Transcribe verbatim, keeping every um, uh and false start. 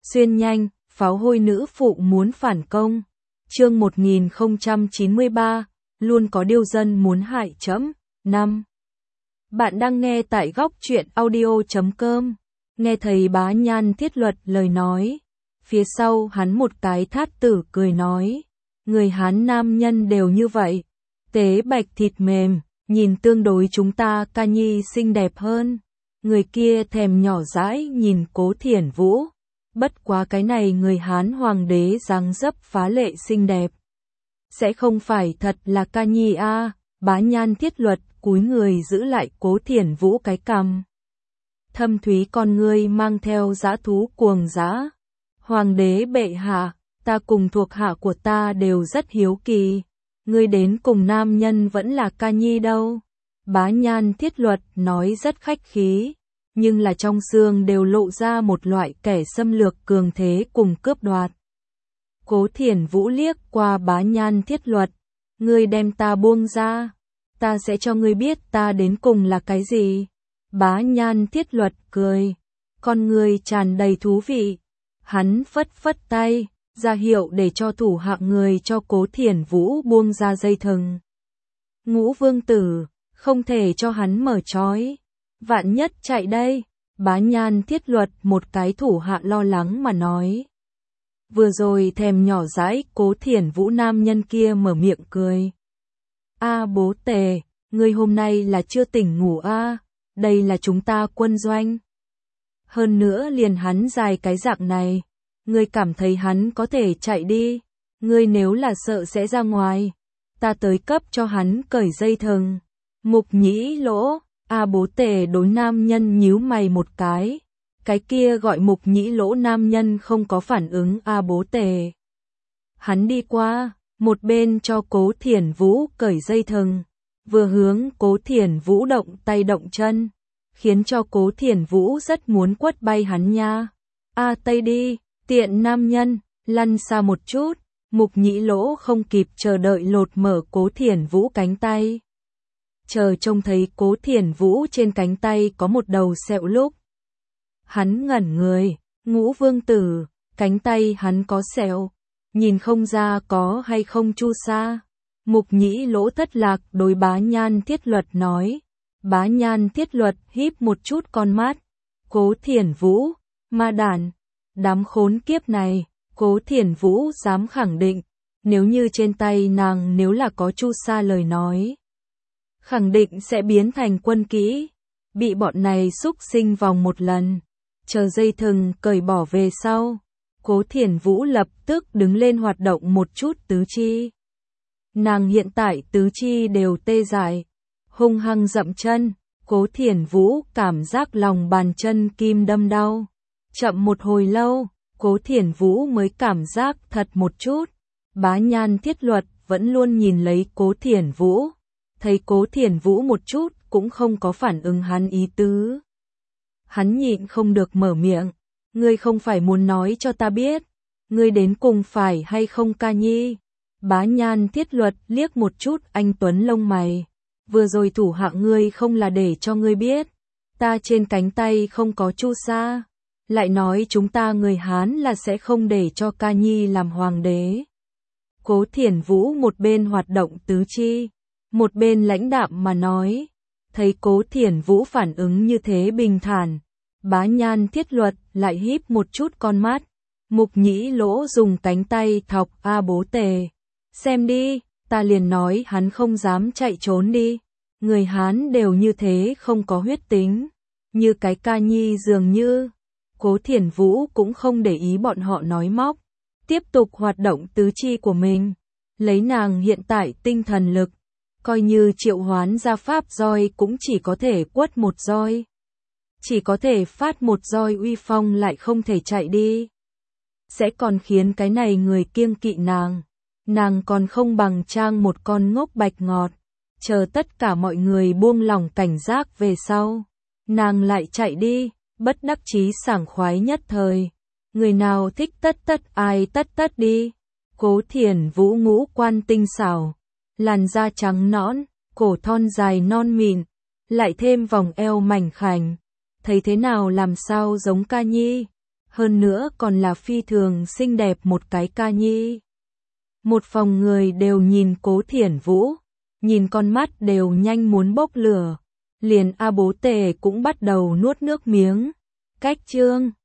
Xuyên nhanh, pháo hôi nữ phụ muốn phản công. Chương một nghìn không trăm chín mươi ba, luôn có điều dân muốn hại trẫm. năm. Bạn đang nghe tại góc truyện audio chấm com. Nghe thầy Bá Nhan thiết luật lời nói. Phía sau hắn một cái thát tử cười nói. Người Hán nam nhân đều như vậy. Tế bạch thịt mềm, nhìn tương đối chúng ta ca nhi xinh đẹp hơn. Người kia thèm nhỏ dãi nhìn Cố Thiển Vũ. Bất quá cái này người Hán hoàng đế dáng dấp phá lệ xinh đẹp. Sẽ không phải thật là ca nhi a à, Bá Nhan thiết luật cúi người giữ lại Cố Thiển Vũ cái cằm. Thâm thúy con ngươi mang theo dã thú cuồng dã. Hoàng đế bệ hạ, ta cùng thuộc hạ của ta đều rất hiếu kỳ. Ngươi đến cùng nam nhân vẫn là ca nhi đâu. Bá Nhan thiết luật nói rất khách khí. Nhưng là trong xương đều lộ ra một loại kẻ xâm lược cường thế cùng cướp đoạt. Cố Thiển Vũ liếc qua Bá Nhan thiết luật. Ngươi đem ta buông ra. Ta sẽ cho ngươi biết ta đến cùng là cái gì. Bá Nhan thiết luật cười. Con ngươi tràn đầy thú vị. Hắn phất phất tay, ra hiệu để cho thủ hạ người cho Cố Thiển Vũ buông ra dây thừng. Ngũ vương tử, không thể cho hắn mở trói. Vạn nhất chạy đây. Bá Nhan thiết luật một cái thủ hạ lo lắng mà nói. Vừa rồi thèm nhỏ dãi Cố Thiển Vũ nam nhân kia mở miệng cười. A bố tề, ngươi hôm nay là chưa tỉnh ngủ a à, đây là chúng ta quân doanh. Hơn nữa liền hắn dài cái dạng này, ngươi cảm thấy hắn có thể chạy đi. Ngươi nếu là sợ sẽ ra ngoài, ta tới cấp cho hắn cởi dây thừng. Mục Nhĩ Lỗ. A bố tề đối nam nhân nhíu mày một cái. Cái kia gọi Mục Nhĩ Lỗ nam nhân không có phản ứng A bố tề. Hắn đi qua, một bên cho Cố Thiển Vũ cởi dây thừng, vừa hướng Cố Thiển Vũ động tay động chân, khiến cho Cố Thiển Vũ rất muốn quất bay hắn nha. A tây đi, tiện nam nhân, lăn xa một chút. Mục Nhĩ Lỗ không kịp chờ đợi lột mở Cố Thiển Vũ cánh tay. Chờ trông thấy Cố Thiển Vũ trên cánh tay có một đầu sẹo lúc. Hắn ngẩn người, Ngũ vương tử, cánh tay hắn có sẹo, nhìn không ra có hay không chu sa. Mục Nhĩ Lỗ thất lạc đối Bá Nhan thiết luật nói. Bá Nhan thiết luật híp một chút con mắt. Cố Thiển Vũ, ma đản, đám khốn kiếp này. Cố Thiển Vũ dám khẳng định, nếu như trên tay nàng nếu là có chu sa lời nói, khẳng định sẽ biến thành quân kỹ, bị bọn này xúc sinh vòng một lần. Chờ dây thừng cởi bỏ về sau, Cố Thiển Vũ lập tức đứng lên hoạt động một chút tứ chi. Nàng hiện tại tứ chi đều tê dại, hung hăng dậm chân. Cố Thiển Vũ cảm giác lòng bàn chân kim đâm đau. Chậm một hồi lâu, Cố Thiển Vũ mới cảm giác thật một chút. Bá Nhan thiết luật vẫn luôn nhìn lấy Cố Thiển Vũ. Thấy Cố Thiển Vũ một chút cũng không có phản ứng hắn ý tứ. Hắn nhịn không được mở miệng. Ngươi không phải muốn nói cho ta biết, ngươi đến cùng phải hay không ca nhi? Bá Nhan thiết luật liếc một chút anh tuấn lông mày. Vừa rồi thủ hạ ngươi không là để cho ngươi biết, ta trên cánh tay không có chu sa. Lại nói chúng ta người Hán là sẽ không để cho ca nhi làm hoàng đế. Cố Thiển Vũ một bên hoạt động tứ chi, một bên lãnh đạm mà nói. Thấy Cố Thiển Vũ phản ứng như thế bình thản, Bá Nhan thiết luật lại híp một chút con mắt. Mục Nhĩ Lỗ dùng cánh tay thọc A bố tề. Xem đi, ta liền nói hắn không dám chạy trốn đi. Người Hán đều như thế không có huyết tính, như cái ca nhi dường như. Cố Thiển Vũ cũng không để ý bọn họ nói móc, tiếp tục hoạt động tứ chi của mình. Lấy nàng hiện tại tinh thần lực, coi như triệu hoán ra pháp roi cũng chỉ có thể quất một roi. Chỉ có thể phát một roi uy phong lại không thể chạy đi. Sẽ còn khiến cái này người kiêng kỵ nàng. Nàng còn không bằng trang một con ngốc bạch ngọt. Chờ tất cả mọi người buông lỏng cảnh giác về sau, nàng lại chạy đi, bất đắc chí sảng khoái nhất thời. Người nào thích tất tất ai tất tất đi. Cố Thiển Vũ ngũ quan tinh xảo, làn da trắng nõn, cổ thon dài non mịn, lại thêm vòng eo mảnh khảnh. Thấy thế nào làm sao giống ca nhi. hơn nữa còn là phi thường xinh đẹp một cái ca nhi. Một phòng người đều nhìn Cố Thiển Vũ, nhìn con mắt đều nhanh muốn bốc lửa, liền A Bố Tề cũng bắt đầu nuốt nước miếng. Cách chương